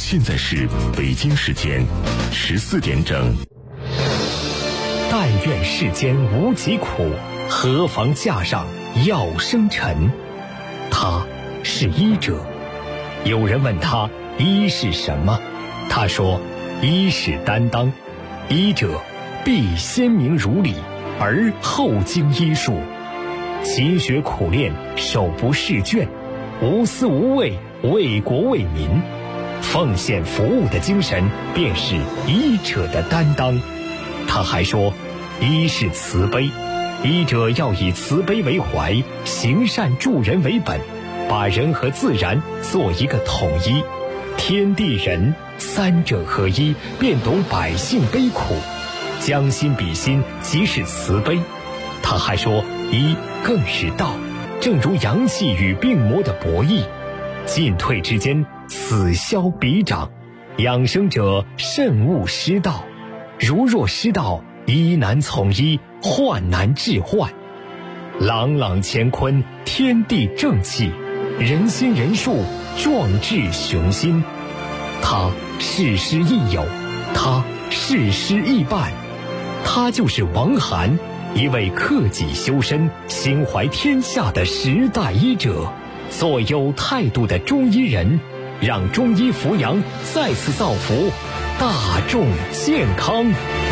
现在是北京时间14点整。 但愿世间无疾苦，何妨架上药生尘。他是医者。有人问他医是什么，他说医是担当，医者必先明如理，而后经医术，勤学苦练，手不释卷，无私无畏，为国为民，奉献服务的精神便是医者的担当。他还说医是慈悲，医者要以慈悲为怀，行善助人为本，把人和自然做一个统一，天地人三者合一，便懂百姓悲苦，将心比心，即是慈悲。他还说医更是道，正如阳气与病魔的博弈，进退之间，此消彼长，养生者慎勿失道，如若失道，医难从医，患难治患。朗朗乾坤，天地正气，人心人术，壮志雄心。他事师亦友，他事师亦伴，他就是王涵，一位克己修身、心怀天下的时代医者，做有态度的中医人，让中医扶阳再次造福大众健康。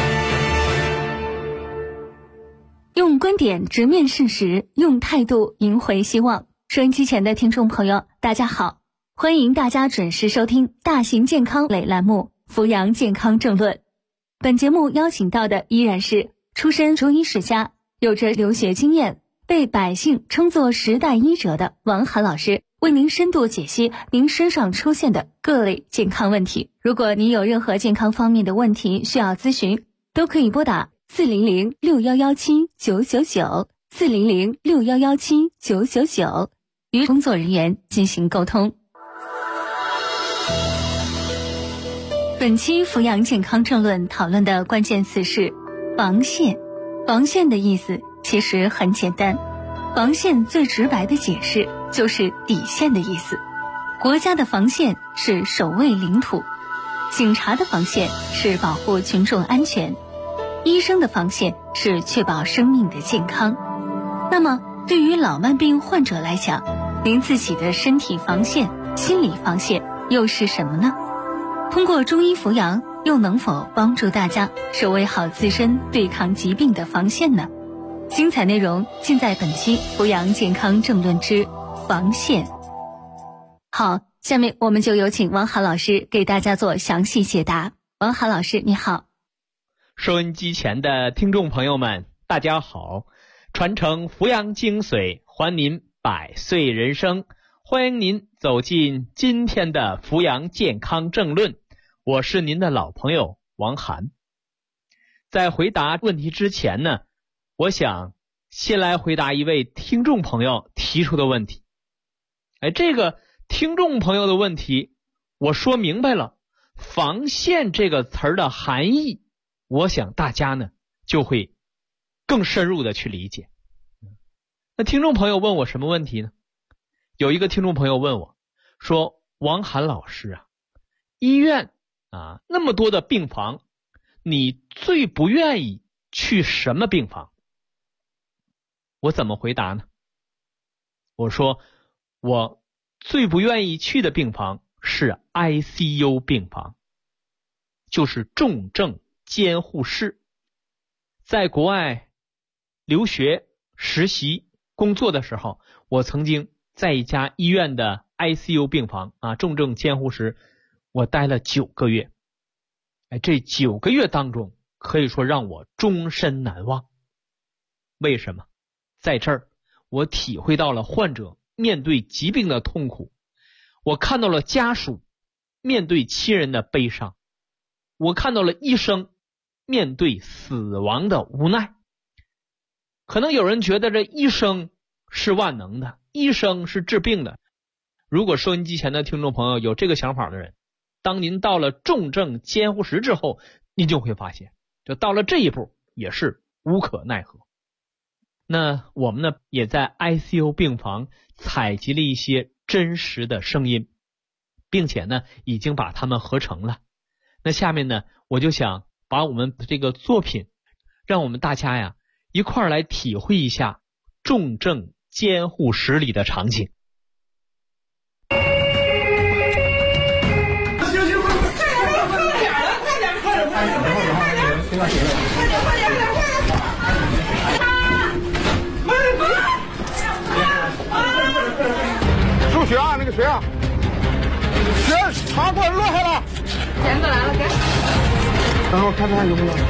用观点直面事实，用态度赢回希望。收音机前的听众朋友，大家好，欢迎大家准时收听大型健康类栏目《扶阳健康政论》。本节目邀请到的依然是出身中医世家，有着留学经验，被百姓称作时代医者的王涵老师，为您深度解析您身上出现的各类健康问题。如果您有任何健康方面的问题需要咨询，都可以拨打400-6117-999，400-6117-999，与工作人员进行沟通。本期扶阳健康政论讨论的关键词是防线。防线的意思其实很简单，防线最直白的解释就是底线的意思。国家的防线是守卫领土，警察的防线是保护群众安全，医生的防线是确保生命的健康。那么对于老慢病患者来讲，您自己的身体防线、心理防线又是什么呢？通过中医扶阳，又能否帮助大家守卫好自身对抗疾病的防线呢？精彩内容尽在本期扶阳健康政论之防线。好，下面我们就有请王涵老师给大家做详细解答。王涵老师你好。 收音机前的听众朋友们大家好，传承扶阳精髓，还您百岁人生，欢迎您走进今天的扶阳健康政论，我是您的老朋友王涵。在回答问题之前呢，我想先来回答一位听众朋友提出的问题。这个听众朋友的问题我说明白了，防线这个词儿的含义，我想大家呢就会更深入的去理解。那听众朋友问我什么问题呢？有一个听众朋友问我说，王涵老师啊，医院那么多的病房，你最不愿意去什么病房？我怎么回答呢？我说我最不愿意去的病房是 ICU 病房，就是重症监护室。在国外留学、实习、工作的时候，我曾经在一家医院的 ICU 病房重症监护室，我待了9个月。这9个月当中，可以说让我终身难忘。为什么？在这儿，我体会到了患者面对疾病的痛苦，我看到了家属面对亲人的悲伤，我看到了医生面对死亡的无奈。可能有人觉得这医生是万能的，医生是治病的。如果收音机前的听众朋友有这个想法的人，当您到了重症监护室之后，您就会发现，就到了这一步也是无可奈何。那我们呢，也在 ICU 病房采集了一些真实的声音。 并且呢已经把它们合成了。那下面呢我就想把我们这个作品让我们大家呀一块儿来体会一下重症监护室里的场景。 输血啊，那个谁啊，血插管落下了， 钱过来了，给。 等会儿看看有没有。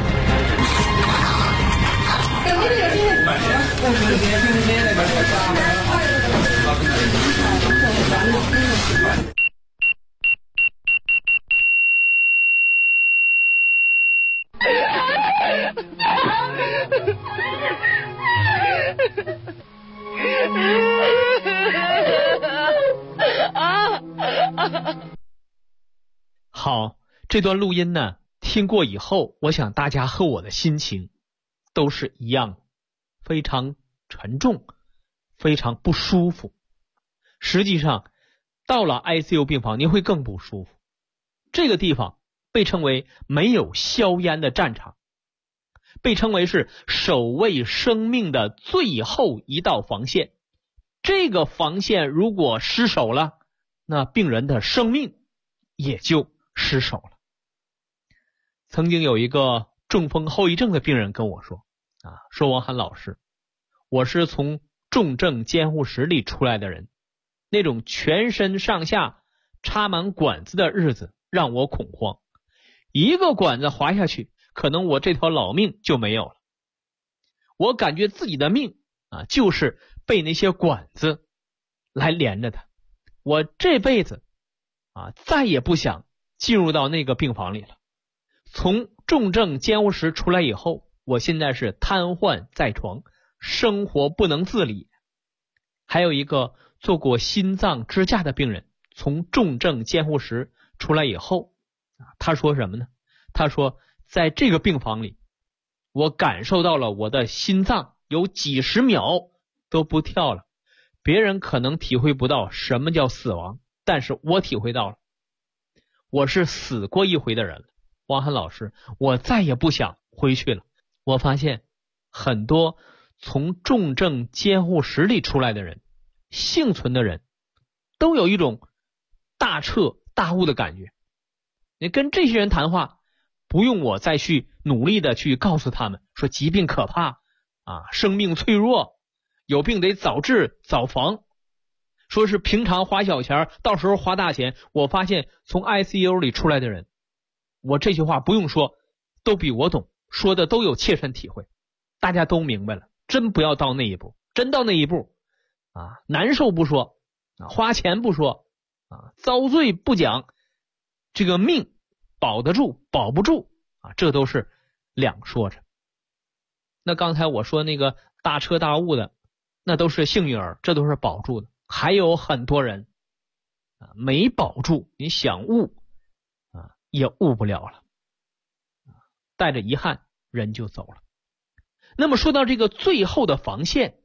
好，这段录音呢听过以后，我想大家和我的心情都是一样的，非常沉重，非常不舒服。实际上到了 ICU 病房您会更不舒服。这个地方被称为没有硝烟的战场，被称为是守卫生命的最后一道防线。这个防线如果失守了，那病人的生命也就失守了。曾经有一个中风后遗症的病人跟我说说王涵老师，我是从重症监护室里出来的人，那种全身上下插满管子的日子让我恐慌，一个管子滑下去，可能我这条老命就没有了。我感觉自己的命就是被那些管子来连着的，我这辈子再也不想进入到那个病房里了。从重症监护室出来以后，我现在是瘫痪在床，生活不能自理。还有一个做过心脏支架的病人，从重症监护室出来以后，他说什么呢？他说在这个病房里，我感受到了我的心脏有几十秒都不跳了。别人可能体会不到什么叫死亡，但是我体会到了。我是死过一回的人了，王涵老师，我再也不想回去了。我发现很多从重症监护室里出来的人，幸存的人都有一种大彻大悟的感觉。你跟这些人谈话，不用我再去努力的去告诉他们说疾病可怕生命脆弱，有病得早治早防，说是平常花小钱，到时候花大钱。我发现从 ICU 里出来的人，我这句话不用说都比我懂，说的都有切身体会，大家都明白了。真不要到那一步，真到那一步难受不说花钱不说遭罪不讲，这个命保得住保不住这都是两说着。那刚才我说那个大彻大悟的，那都是幸运儿，这都是保住的。还有很多人没保住，你想悟也悟不了了，带着遗憾人就走了。那么说到这个最后的防线，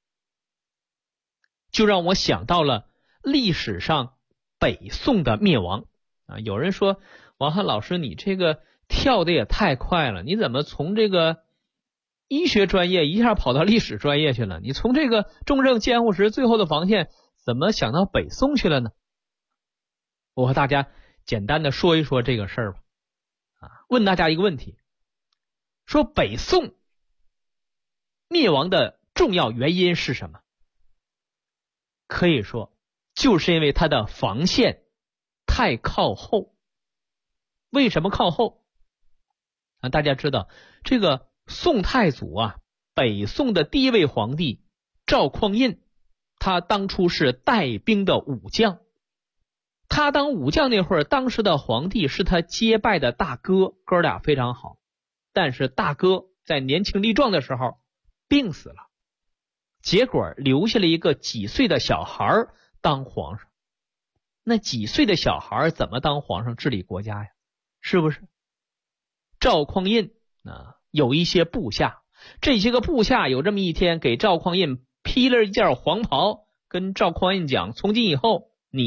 就让我想到了历史上北宋的灭亡有人说王涵老师，你这个跳的也太快了，你怎么从这个医学专业一下跑到历史专业去了？你从这个重症监护室最后的防线怎么想到北宋去了呢？我和大家简单的说一说这个事儿吧。问大家一个问题，说北宋灭亡的重要原因是什么？可以说就是因为它的防线太靠后。为什么靠后？大家知道这个宋太祖北宋的第一位皇帝赵匡胤，他当初是带兵的武将。他当武将那会儿，当时的皇帝是他结拜的大哥，哥俩非常好。但是大哥在年轻力壮的时候病死了，结果留下了一个几岁的小孩当皇上。那几岁的小孩怎么当皇上治理国家呀？是不是？赵匡胤有一些部下，这些个部下有这么一天给赵匡胤披了一件黄袍，跟赵匡胤讲，从今以后你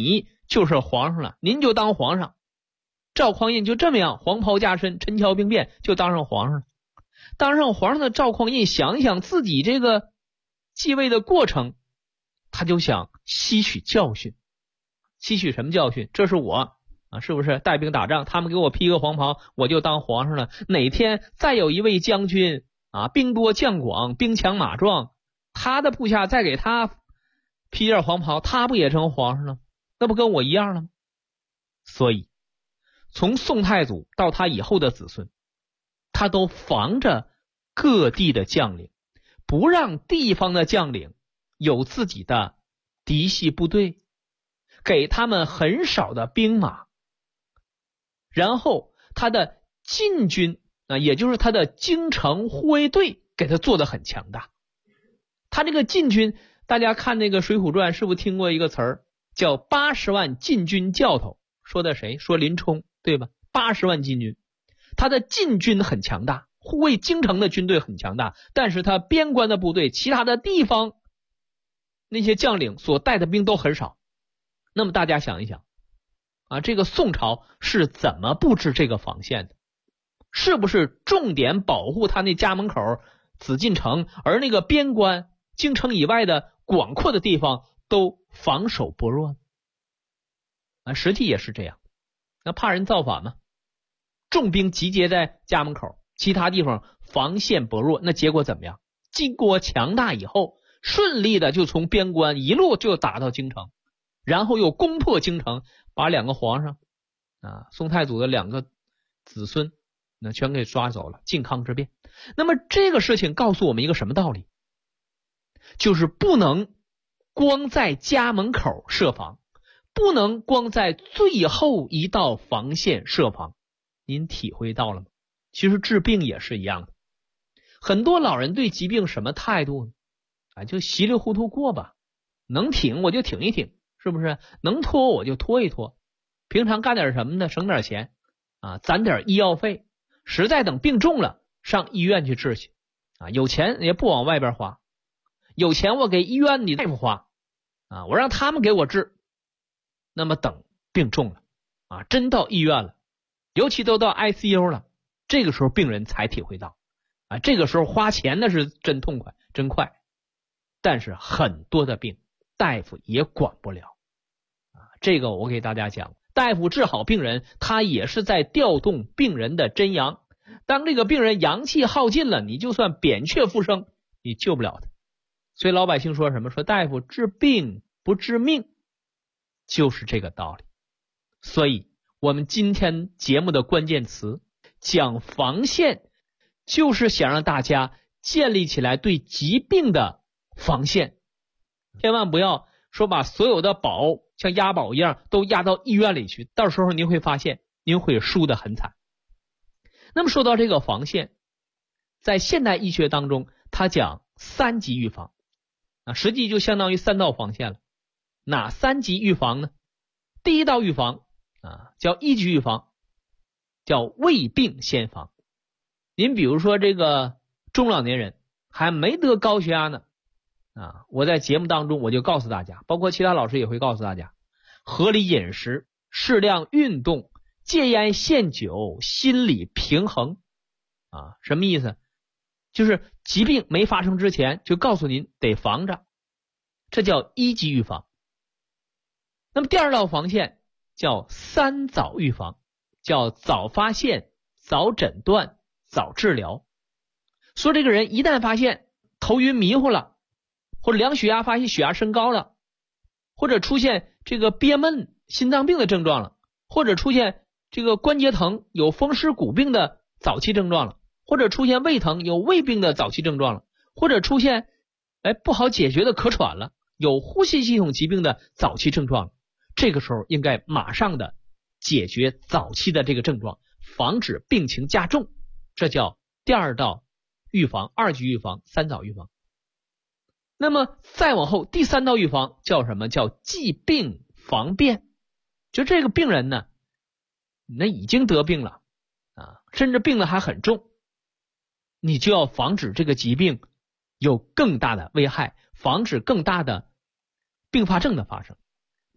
就是皇上了，您就当皇上。赵匡胤就这么样，黄袍加身，陈桥兵变，就当上皇上了。当上皇上的赵匡胤想一想自己这个继位的过程，他就想吸取教训。吸取什么教训？这是我是不是带兵打仗，他们给我披个黄袍，我就当皇上了。哪天再有一位将军兵多将广，兵强马壮，他的部下再给他披件黄袍，他不也成皇上了？那不跟我一样了吗？所以从宋太祖到他以后的子孙，他都防着各地的将领，不让地方的将领有自己的嫡系部队，给他们很少的兵马。然后他的禁军也就是他的京城护卫队给他做得很强大。他这个禁军，大家看那个水浒传是不是听过一个词儿叫80万禁军教头？说的谁？说林冲，对吧？80万禁军，他的禁军很强大，护卫京城的军队很强大，但是他边关的部队，其他的地方那些将领所带的兵都很少。那么大家想一想这个宋朝是怎么布置这个防线的？是不是重点保护他那家门口紫禁城，而那个边关京城以外的广阔的地方都防守薄弱呢？实际也是这样。那怕人造反吗？重兵集结在家门口，其他地方防线薄弱，那结果怎么样？金国强大以后，顺利的就从边关一路就打到京城，然后又攻破京城，把两个皇上宋太祖的两个子孙那全给抓走了，靖康之变。那么这个事情告诉我们一个什么道理？就是不能光在家门口设防，不能光在最后一道防线设防。您体会到了吗？其实治病也是一样的。很多老人对疾病什么态度呢？就稀里糊涂过吧，能挺我就挺一挺，是不是？能拖我就拖一拖，平常干点什么呢？省点钱攒点医药费，实在等病重了上医院去治去有钱也不往外边花，有钱我给医院里大夫花我让他们给我治。那么等病重了真到医院了，尤其都到 ICU 了，这个时候病人才体会到这个时候花钱那是真痛快真快。但是很多的病大夫也管不了这个我给大家讲，大夫治好病人，他也是在调动病人的真阳。当这个病人阳气耗尽了，你就算扁鹊复生，你救不了他。所以老百姓说什么？说大夫治病不治命，就是这个道理。所以我们今天节目的关键词讲防线，就是想让大家建立起来对疾病的防线。千万不要说把所有的宝像押宝一样都押到医院里去，到时候您会发现您会输得很惨。那么说到这个防线，在现代医学当中它讲3级预防实际就相当于3道防线了。哪3级预防呢？第一道预防叫1级预防，叫未病先防。您比如说这个中老年人还没得高血压呢我在节目当中我就告诉大家，包括其他老师也会告诉大家，合理饮食，适量运动，戒烟限酒，心理平衡什么意思？就是疾病没发生之前就告诉您得防着，这叫1级预防。那么第2道防线叫3早预防，叫早发现，早诊断，早治疗。说这个人一旦发现头晕迷糊了，或者量血压发现血压升高了，或者出现这个憋闷心脏病的症状了，或者出现这个关节疼有风湿骨病的早期症状了，或者出现胃疼有胃病的早期症状了，或者出现不好解决的咳喘了，有呼吸系统疾病的早期症状了，这个时候应该马上的解决早期的这个症状，防止病情加重，这叫第2道预防，2级预防，3早预防。那么再往后第3道预防叫什么？叫忌病防变。就这个病人呢，那已经得病了甚至病得还很重，你就要防止这个疾病有更大的危害，防止更大的并发症的发生。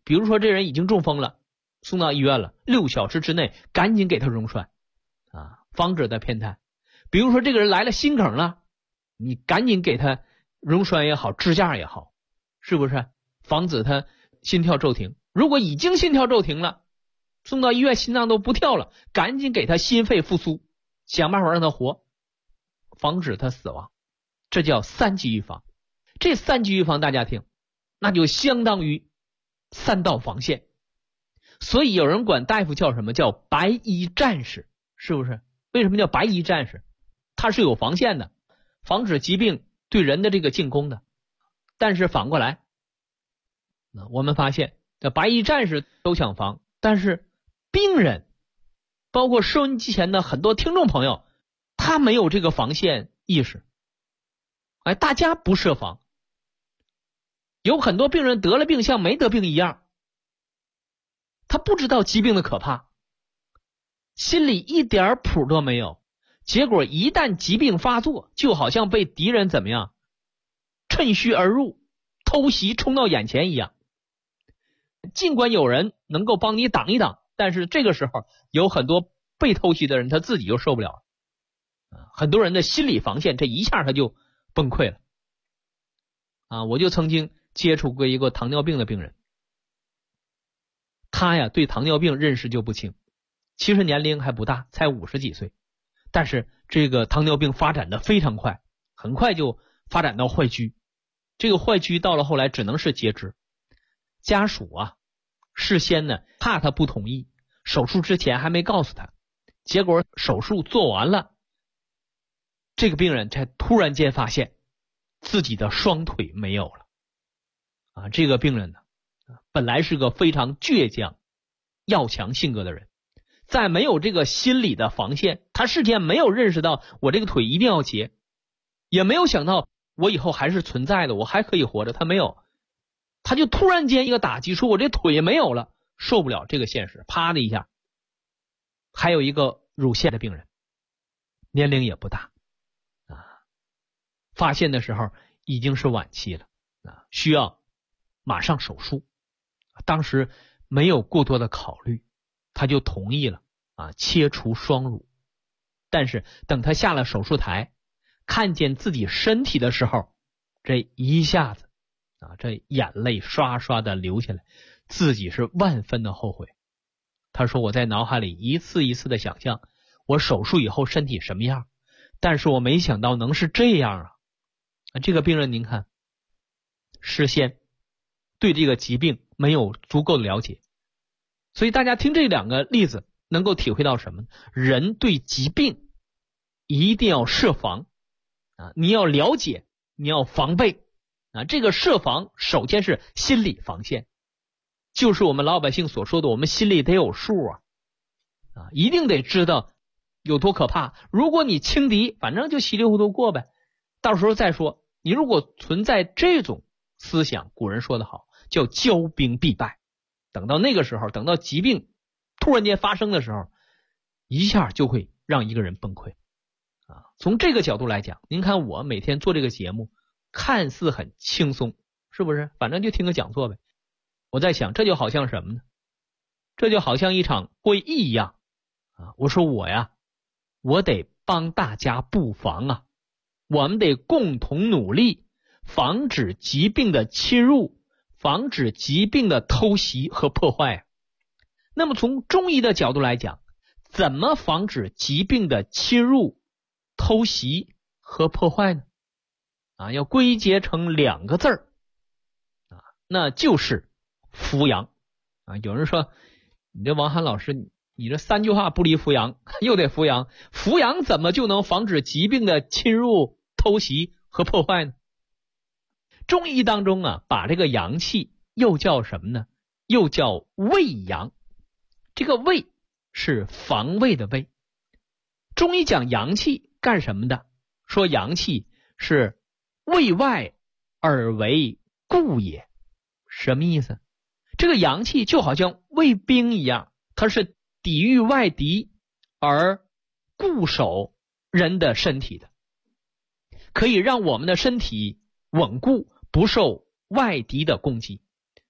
比如说这人已经中风了，送到医院了，6小时之内赶紧给他溶栓啊，防止他偏瘫。比如说这个人来了心梗了，你赶紧给他溶栓也好，支架也好，是不是防止他心跳骤停？如果已经心跳骤停了，送到医院心脏都不跳了，赶紧给他心肺复苏，想办法让他活，防止他死亡。这叫3级预防。这3级预防大家听，那就相当于3道防线。所以有人管大夫叫什么？叫白衣战士，是不是？为什么叫白衣战士？他是有防线的，防止疾病对人的这个进攻的。但是反过来，我们发现这白衣战士都想防，但是病人，包括收音机前的很多听众朋友，他没有这个防线意识。大家不设防。有很多病人得了病像没得病一样，他不知道疾病的可怕，心里一点谱都没有，结果一旦疾病发作，就好像被敌人怎么样趁虚而入，偷袭冲到眼前一样。尽管有人能够帮你挡一挡，但是这个时候有很多被偷袭的人他自己就受不了了。很多人的心理防线这一下他就崩溃了。我就曾经接触过一个糖尿病的病人，他呀对糖尿病认识就不清，其实年龄还不大，才50几岁，但是这个糖尿病发展的非常快，很快就发展到坏疽。这个坏疽到了后来只能是截肢。家属事先呢怕他不同意，手术之前还没告诉他，结果手术做完了，这个病人才突然间发现自己的双腿没有了。这个病人呢本来是个非常倔强要强性格的人，在没有这个心理的防线，他事先没有认识到我这个腿一定要截，也没有想到我以后还是存在的，我还可以活着，他没有，他就突然间一个打击，说我这腿也没有了，受不了这个现实，啪的一下。还有一个乳腺的病人，年龄也不大发现的时候已经是晚期了需要马上手术。当时没有过多的考虑，他就同意了切除双乳。但是等他下了手术台，看见自己身体的时候，这一下子这眼泪刷刷的流下来，自己是万分的后悔。他说我在脑海里一次一次的想象我手术以后身体什么样，但是我没想到能是这样这个病人您看，事先对这个疾病没有足够的了解，所以大家听这2个例子能够体会到什么？人对疾病一定要设防你要了解，你要防备这个设防首先是心理防线，就是我们老百姓所说的我们心里得有数一定得知道有多可怕。如果你轻敌，反正就稀里糊涂过呗，到时候再说。你如果存在这种思想，古人说得好，叫骄兵必败。等到那个时候，等到疾病突然间发生的时候，一下就会让一个人崩溃从这个角度来讲，您看我每天做这个节目看似很轻松，是不是？反正就听个讲座呗。我在想，这就好像什么呢？这就好像一场会议一样我说我得帮大家布防我们得共同努力，防止疾病的侵入，防止疾病的偷袭和破坏那么从中医的角度来讲，怎么防止疾病的侵入、偷袭和破坏呢？要归结成2个字儿那就是扶阳有人说你这王涵老师，你这3句话不离扶阳，又得扶阳，扶阳怎么就能防止疾病的侵入、偷袭和破坏呢？中医当中把这个阳气又叫什么呢？又叫卫阳。这个卫是防卫的卫。中医讲阳气干什么的？说阳气是卫外而为固也。什么意思？这个阳气就好像卫兵一样，它是抵御外敌而固守人的身体的，可以让我们的身体稳固，不受外敌的攻击。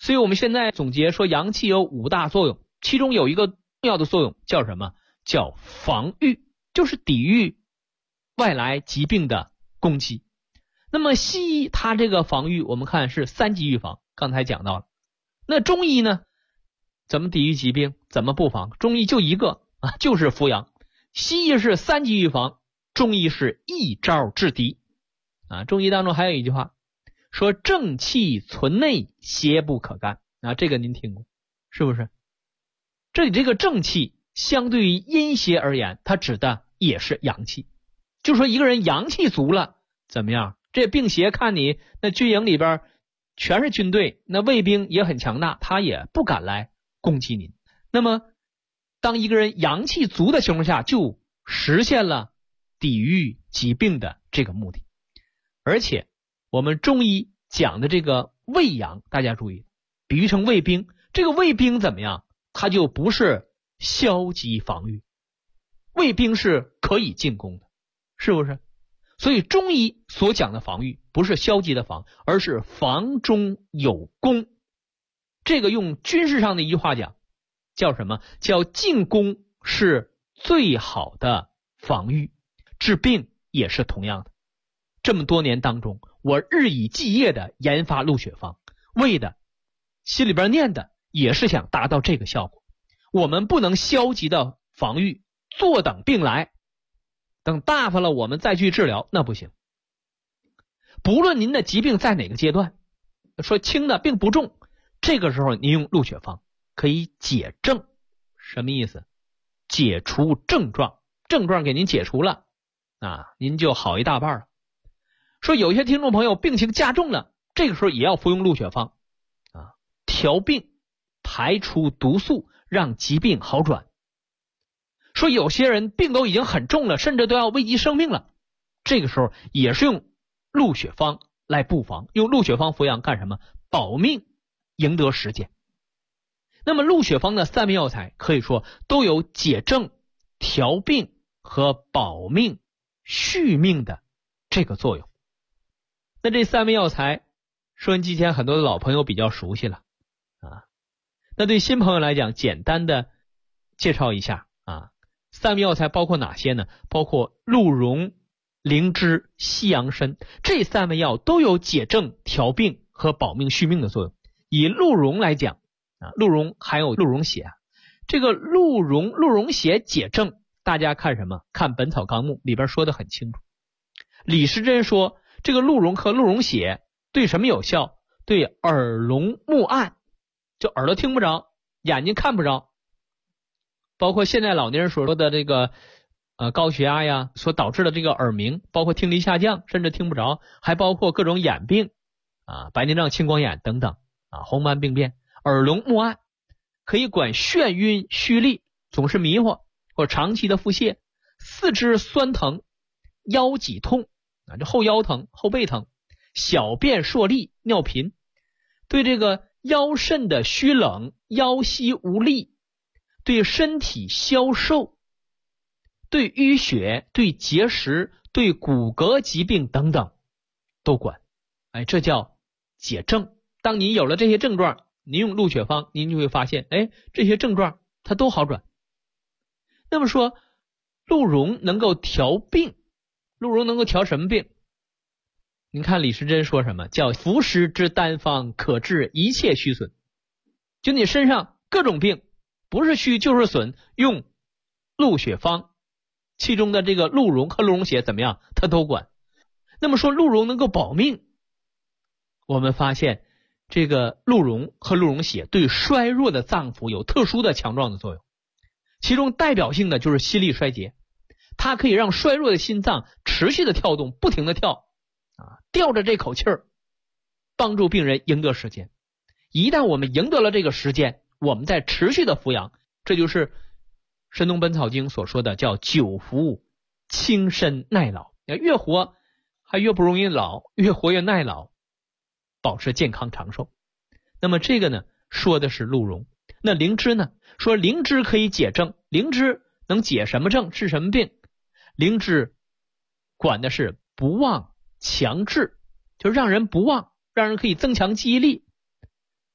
所以我们现在总结说阳气有5大作用，其中有一个重要的作用叫什么？叫防御，就是抵御外来疾病的攻击。那么西医它这个防御我们看是3级预防，刚才讲到了。那中医呢，怎么抵御疾病，怎么布防？中医就一个啊，就是扶阳。西医是3级预防，中医是一招制敌啊。中医当中还有一句话说正气存内，邪不可干啊，这个您听过是不是？这里这个正气相对于阴邪而言，它指的也是阳气。就说一个人阳气足了怎么样，这病邪看你那军营里边全是军队，那卫兵也很强大，他也不敢来攻击您。那么当一个人阳气足的情况下，就实现了抵御疾病的这个目的。而且我们中医讲的这个卫阳，大家注意比喻成卫兵，这个卫兵怎么样，它就不是消极防御，卫兵是可以进攻的，是不是？所以中医所讲的防御不是消极的防，而是防中有攻。这个用军事上的一句话讲叫什么？叫进攻是最好的防御，治病也是同样的。这么多年当中，我日以继夜的研发鹿血方，为的心里边念的也是想达到这个效果。我们不能消极的防御，坐等病来，等大发了我们再去治疗，那不行。不论您的疾病在哪个阶段，说轻的病不重，这个时候您用鹿血方可以解症。什么意思？解除症状，症状给您解除了啊，您就好一大半了。说有些听众朋友病情加重了，这个时候也要服用鹿血方啊，调病，排出毒素，让疾病好转。说有些人病都已经很重了，甚至都要危及生命了，这个时候也是用鹿血方来布防，用鹿血方服养干什么？保命，赢得时间。那么鹿血方的3味药材可以说都有解症、调病和保命、续命的这个作用。那这3味药材，收音机前很多的老朋友比较熟悉了啊。那对新朋友来讲，简单的介绍一下啊。3味药材包括哪些呢？包括鹿茸、灵芝、西洋参，这3味药都有解症、调病和保命续命的作用。以鹿茸来讲啊，鹿茸含有鹿茸血，这个鹿茸血解症，大家看什么？看《本草纲目》里边说的很清楚。李时珍说这个鹿茸和鹿茸血对什么有效？对耳聋目暗，就耳朵听不着，眼睛看不着，包括现在老年人所说的这个高血压呀所导致的这个耳鸣，包括听力下降甚至听不着，还包括各种眼病啊，白内障、青光眼等等啊，红斑病变。耳聋目暗可以管眩晕虚力，总是迷惑或长期的腹泻，四肢酸疼，腰脊痛啊，这后腰疼、后背疼，小便硕利、尿频，对这个腰肾的虚冷、腰膝无力，对身体消瘦，对淤血、对结石、对骨骼疾病等等都管。哎，这叫解症。当您有了这些症状，您用鹿血方，您就会发现，哎，这些症状它都好转。那么说，鹿茸能够调病，鹿茸能够调什么病？您看李时珍说什么？叫服食之单方，可治一切虚损。就你身上各种病，不是虚就是损，用鹿血方，其中的这个鹿茸和鹿茸血怎么样？它都管。那么说鹿茸能够保命，我们发现这个鹿茸和鹿茸血对衰弱的脏腑有特殊的强壮的作用，其中代表性的就是心力衰竭，它可以让衰弱的心脏持续的跳动，不停的跳啊，吊着这口气儿，帮助病人赢得时间。一旦我们赢得了这个时间，我们再持续的服养，这就是《神农本草经》所说的叫久服轻身耐老，越活还越不容易老，越活越耐老，保持健康长寿。那么这个呢，说的是鹿茸。那灵芝呢？说灵芝可以解症。灵芝能解什么症？治什么病？灵芝管的是不忘强志，就是让人不忘，让人可以增强记忆力。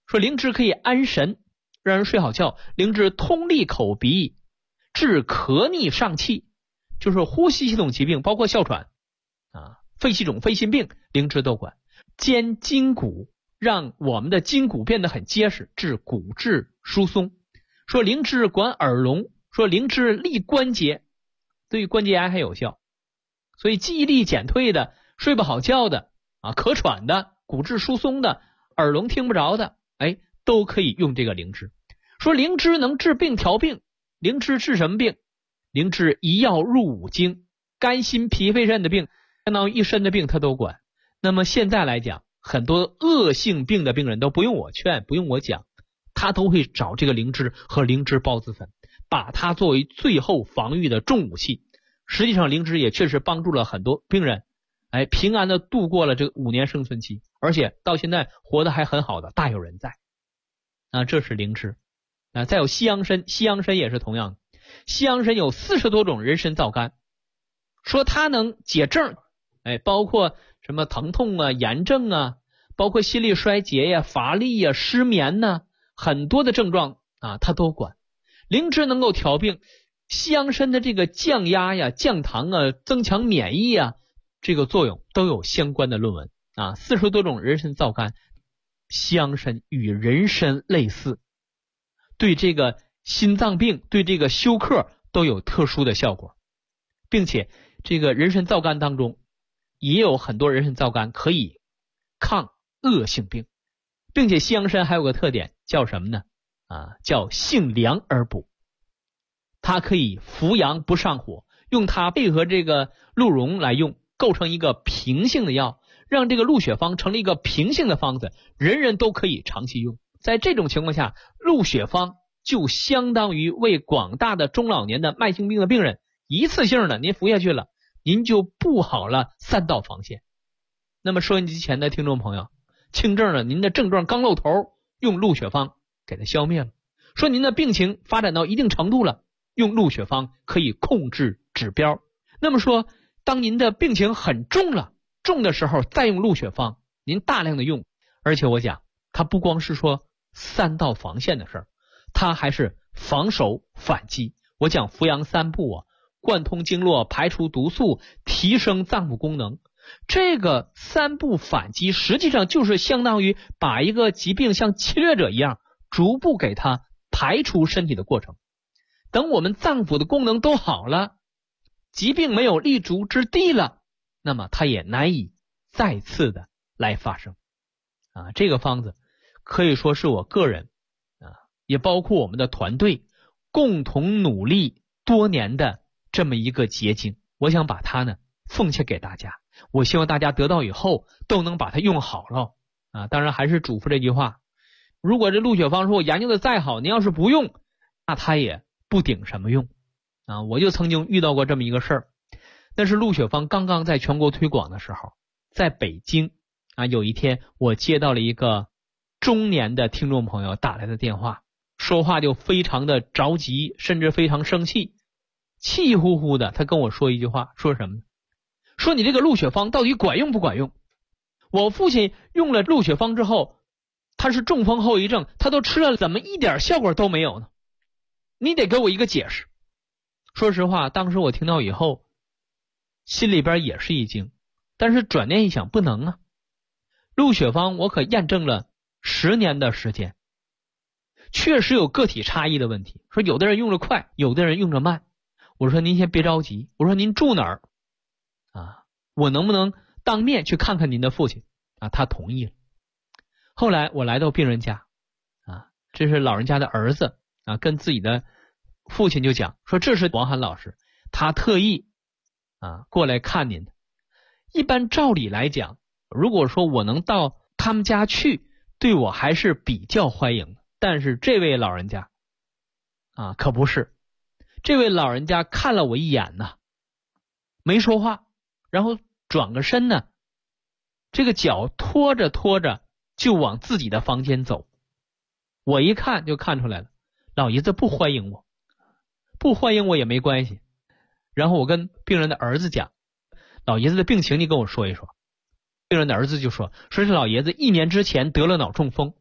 说灵芝可以安神，让人睡好觉，灵芝通利口鼻，治咳逆上气，就是呼吸系统疾病，包括哮喘肺气肿、肺心病，灵芝都管。坚筋骨，让我们的筋骨变得很结实，治骨质疏松。说灵芝管耳聋，说灵芝利关节，对关节癌还有效。所以记忆力减退的、睡不好觉的咳喘的、骨质疏松的、耳聋听不着的，都可以用这个灵芝。说灵芝能治病调病，灵芝治什么病？灵芝一药入五经，肝心脾肺肾的病，相当于一身的病它都管。那么现在来讲，很多恶性病的病人都不用我劝，不用我讲，他都会找这个灵芝和灵芝孢子粉，把它作为最后防御的重武器。实际上灵芝也确实帮助了很多病人平安的度过了这个5年生存期，而且到现在活得还很好的大有人在。这是灵芝。再有西洋参，西洋参也是同样的。西洋参有40多种人参皂苷，说它能解症，包括什么疼痛炎症包括心力衰竭乏力失眠很多的症状它都管。灵芝能够调病，西洋参的这个降压降糖增强免疫这个作用都有相关的论文40多种人参皂苷，西洋参与人参类似，对这个心脏病、对这个休克都有特殊的效果，并且这个人参皂苷当中也有很多人参皂苷可以抗恶性病，并且西洋参还有个特点叫什么呢？叫性凉而补，它可以扶阳不上火，用它配合这个鹿茸来用，构成一个平性的药，让这个鹿血方成了一个平性的方子，人人都可以长期用。在这种情况下，鹿血方就相当于为广大的中老年的慢性病的病人一次性的您服下去了，您就布好了3道防线。那么收音机前的听众朋友，轻症呢，您的症状刚露头，用鹿血方给它消灭了。说您的病情发展到一定程度了，用鹿血方可以控制指标。那么说当您的病情很重了，重的时候再用鹿血方，您大量的用。而且我讲它不光是说3道防线的事儿，它还是防守反击。我讲扶阳3步贯通经络，排除毒素，提升脏腑功能。这个3步反击实际上就是相当于把一个疾病像侵略者一样逐步给它排除身体的过程。等我们脏腑的功能都好了，疾病没有立足之地了，那么它也难以再次的来发生这个方子可以说是我个人也包括我们的团队共同努力多年的这么一个结晶。我想把它呢奉献给大家，我希望大家得到以后都能把它用好了当然还是嘱咐这句话，如果这鹿血方说我研究的再好，您要是不用，那它也不顶什么用我就曾经遇到过这么一个事儿。那是鹿血方刚刚在全国推广的时候，在北京有一天我接到了一个中年的听众朋友打来的电话，说话就非常的着急，甚至非常生气，气呼呼的。他跟我说一句话，说什么呢？说你这个鹿血方到底管用不管用？我父亲用了鹿血方之后，他是中风后遗症，他都吃了，怎么一点效果都没有呢？你得给我一个解释。说实话，当时我听到以后心里边也是一惊，但是转念一想，不能鹿血方我可验证了10年的时间，确实有个体差异的问题。说有的人用着快，有的人用着慢。我说您先别着急，我说您住哪儿我能不能当面去看看您的父亲他同意了。后来我来到病人家这是老人家的儿子跟自己的父亲就讲说，这是王涵老师，他特意过来看您的。一般照理来讲，如果说我能到他们家去，对我还是比较欢迎的。但是这位老人家可不是。这位老人家看了我一眼没说话，然后转个身这个脚拖着拖着就往自己的房间走。我一看就看出来了，老爷子不欢迎我，不欢迎我也没关系。然后我跟病人的儿子讲，老爷子的病情你跟我说一说。病人的儿子就说是老爷子1年之前得了脑中风，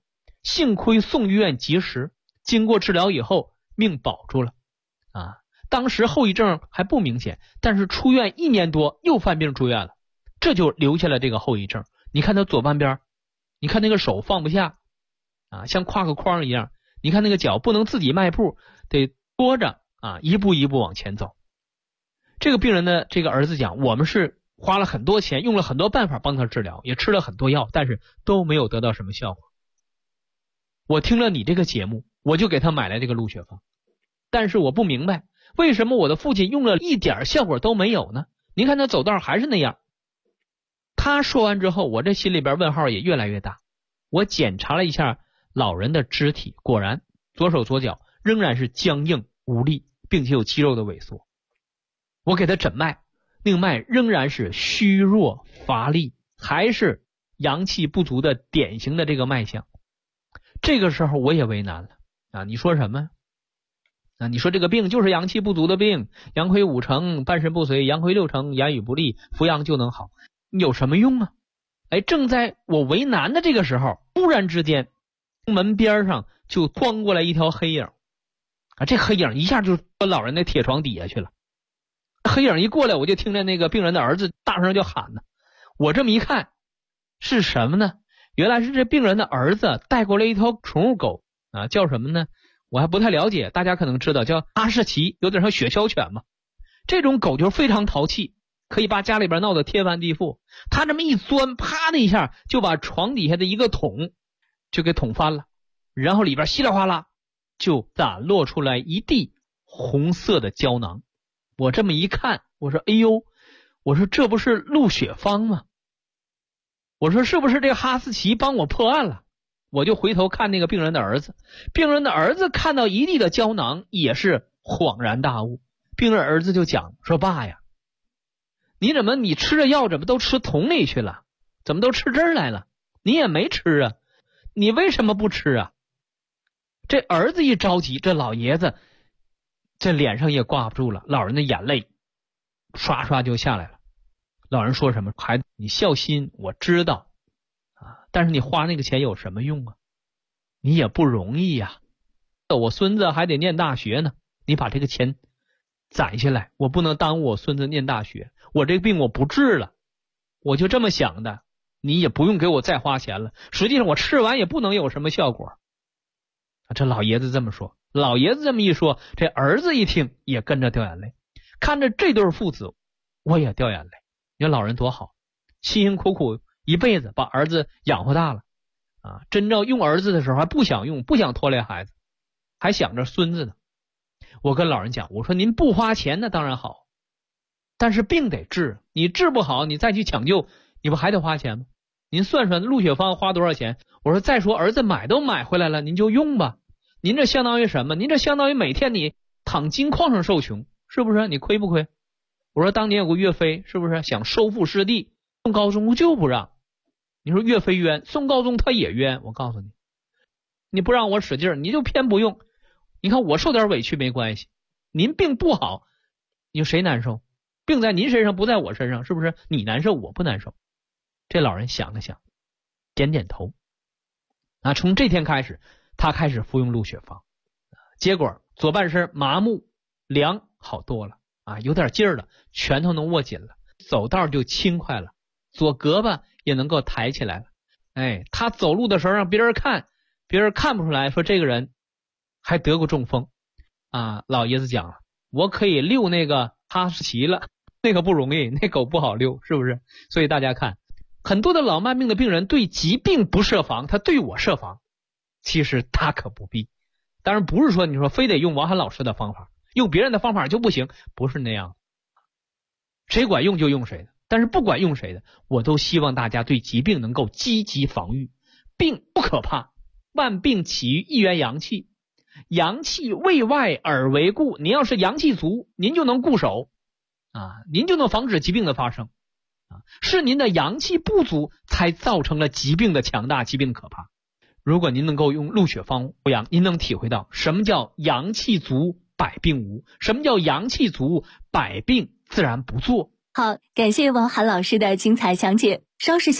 幸亏送医院及时，经过治疗以后命保住了啊。当时后遗症还不明显，但是出院1年多又犯病住院了，这就留下了这个后遗症。你看他左半边，你看那个手放不下啊，像挎个筐一样，你看那个脚不能自己迈步，得拖着啊，一步一步往前走。这个病人的这个儿子讲，我们是花了很多钱，用了很多办法帮他治疗，也吃了很多药，但是都没有得到什么效果。我听了你这个节目，我就给他买来这个鹿血方，但是我不明白为什么我的父亲用了一点效果都没有呢？您看他走道还是那样。他说完之后，我这心里边问号也越来越大。我检查了一下老人的肢体，果然左手左脚仍然是僵硬无力，并且有肌肉的萎缩。我给他诊脉，那个脉仍然是虚弱乏力，还是阳气不足的典型的这个脉象。这个时候我也为难了啊！你说什么啊？你说这个病就是阳气不足的病，阳亏5成，半身不遂；阳亏6成，言语不利，服阳就能好，有什么用啊？哎，正在我为难的这个时候，突然之间门边上就窜过来一条黑影啊！这黑影一下就奔老人的铁床底下去了。黑影一过来，我就听见那个病人的儿子大声就喊呢。我这么一看，是什么呢？原来是这病人的儿子带过来一条宠物狗啊，叫什么呢？我还不太了解，大家可能知道，叫哈士奇，有点像雪橇犬嘛。这种狗就是非常淘气，可以把家里边闹得天翻地覆。他这么一钻，啪的一下就把床底下的一个桶就给捅翻了，然后里边稀里哗啦就散落出来一地红色的胶囊。我这么一看，我说哎呦，我说这不是鹿血方吗？我说是不是这个哈士奇帮我破案了？我就回头看那个病人的儿子，病人的儿子看到一地的胶囊也是恍然大悟。病人儿子就讲说，爸呀，你吃的药怎么都吃桶里去了？怎么都吃这儿来了？你也没吃啊，你为什么不吃啊？这儿子一着急，这老爷子这脸上也挂不住了，老人的眼泪刷刷就下来了。老人说什么？孩子，你孝心我知道啊，但是你花那个钱有什么用啊？你也不容易呀。我孙子还得念大学呢，你把这个钱攒下来，我不能耽误我孙子念大学。我这个病我不治了，我就这么想的，你也不用给我再花钱了。实际上我吃完也不能有什么效果。这老爷子这么说，老爷子这么一说，这儿子一听也跟着掉眼泪。看着这对父子，我也掉眼泪。你看老人多好，辛辛苦苦一辈子把儿子养活大了啊！真正用儿子的时候还不想用，不想拖累孩子，还想着孙子呢。我跟老人讲，我说您不花钱那当然好，但是病得治，你治不好你再去抢救，你不还得花钱吗？您算算鹿血方花多少钱？我说再说儿子买都买回来了，您就用吧。您这相当于什么？您这相当于每天你躺金矿上受穷，是不是？你亏不亏？我说当年有个岳飞，是不是想收复失地，宋高宗就不让。你说岳飞冤，宋高宗他也冤。我告诉你，你不让我使劲，你就偏不用。你看我受点委屈没关系，您病不好，你说谁难受？病在您身上不在我身上，是不是？你难受我不难受。这老人想了想，点点头啊。从这天开始，他开始服用鹿血方，结果左半身麻木凉好多了啊，有点劲儿了，拳头能握紧了，走道就轻快了，左胳膊也能够抬起来了。哎，他走路的时候让别人看，别人看不出来说这个人还得过中风啊。老爷子讲了，我可以遛那个哈士奇了，那个不容易，那狗不好遛，是不是？所以大家看，很多的老慢病的病人对疾病不设防，他对我设防，其实大可不必。当然不是说你说非得用王涵老师的方法，用别人的方法就不行，不是那样，谁管用就用谁的。但是不管用谁的，我都希望大家对疾病能够积极防御。病不可怕，万病起于一元阳气，阳气为外而为固，您要是阳气足，您就能固守啊，您就能防止疾病的发生啊。是您的阳气不足才造成了疾病的强大，疾病的可怕。如果您能够用鹿血方补阳，您能体会到什么叫阳气足百病无，什么叫阳气足百病自然不作。 好，感谢王涵老师的精彩讲解。稍事休息，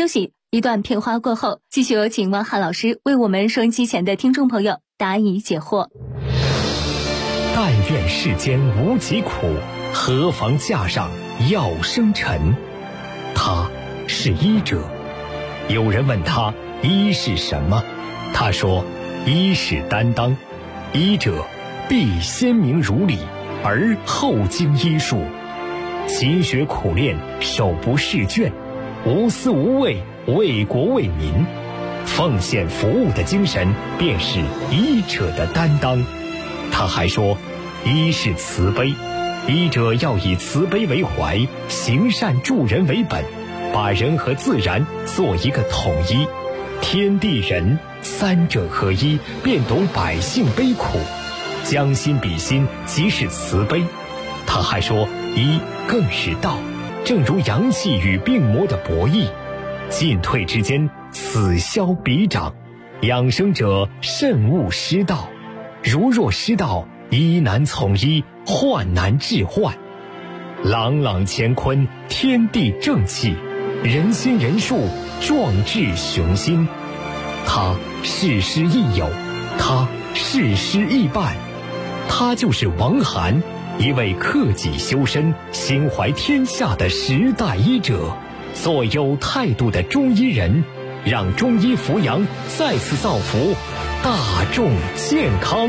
一段片花过后，继续有请汪涵老师为我们收音机前的听众朋友答疑解惑。 但愿世间无疾苦，何妨架上药生尘。他是医者。有人问他医是什么，他说医是担当，医者必先明如理，而后经医术，勤学苦练，手不释卷，无私无畏，为国为民，奉献服务的精神便是医者的担当。他还说医是慈悲，医者要以慈悲为怀，行善助人为本，把人和自然做一个统一，天地人三者合一，便懂百姓悲苦，将心比心，即是慈悲。他还说医更是道，正如阳气与病魔的博弈，进退之间，此消彼长，养生者慎勿失道，如若失道，医难从医，患难治患。朗朗乾坤，天地正气，人心人术，壮志雄心。他事师亦友，他事师亦伴，他就是王涵，一位克己修身、心怀天下的时代医者，做有态度的中医人，让中医扶阳再次造福大众健康。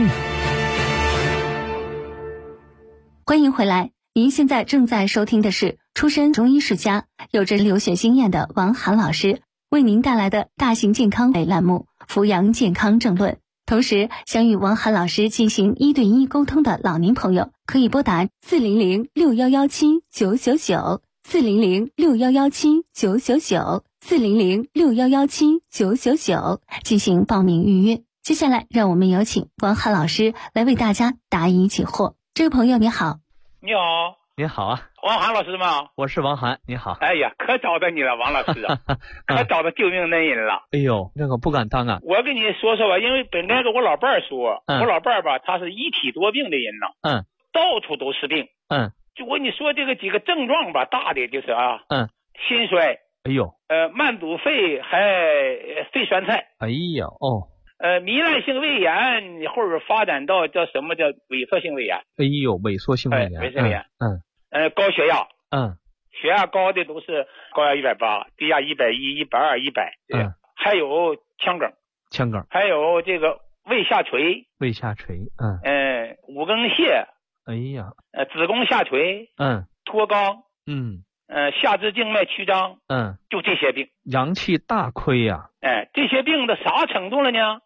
欢迎回来，您现在正在收听的是出身中医世家、有着留学经验的王涵老师为您带来的大型健康类栏目《扶阳健康政论》。同时，想与王涵老师进行1对1沟通的老年朋友，可以拨打40061179999 400611799 400611799进行报名预约。接下来，让我们有请王涵老师来为大家答疑解惑。这位朋友你好。 你好。 您好啊， 王涵老师吗？ 我是王涵，你好。 哎呀，可找到你了，王老师啊，可找到救命恩人了。 哎呦，那个不敢当啊。 我跟你说说吧，因为本该跟我老伴儿说，我老伴儿吧，他是一体多病的人呢，到处都是病，就我跟你说这个几个症状吧，大的就是心衰， 哎呦， 慢阻肺，还肺栓塞， 哎呀， 糜烂性胃炎，或者发展到叫什么叫萎缩性胃炎， 哎呦，萎缩性胃炎， 萎缩胃炎，高血压，血压高的都是高压180，低压110、120、100，还有腔梗，还有这个胃下垂， 五更泻， 哎呀， 子宫下垂，脱肛，下肢静脉曲张，就这些病， 阳气大亏呀， 这些病的啥程度了呢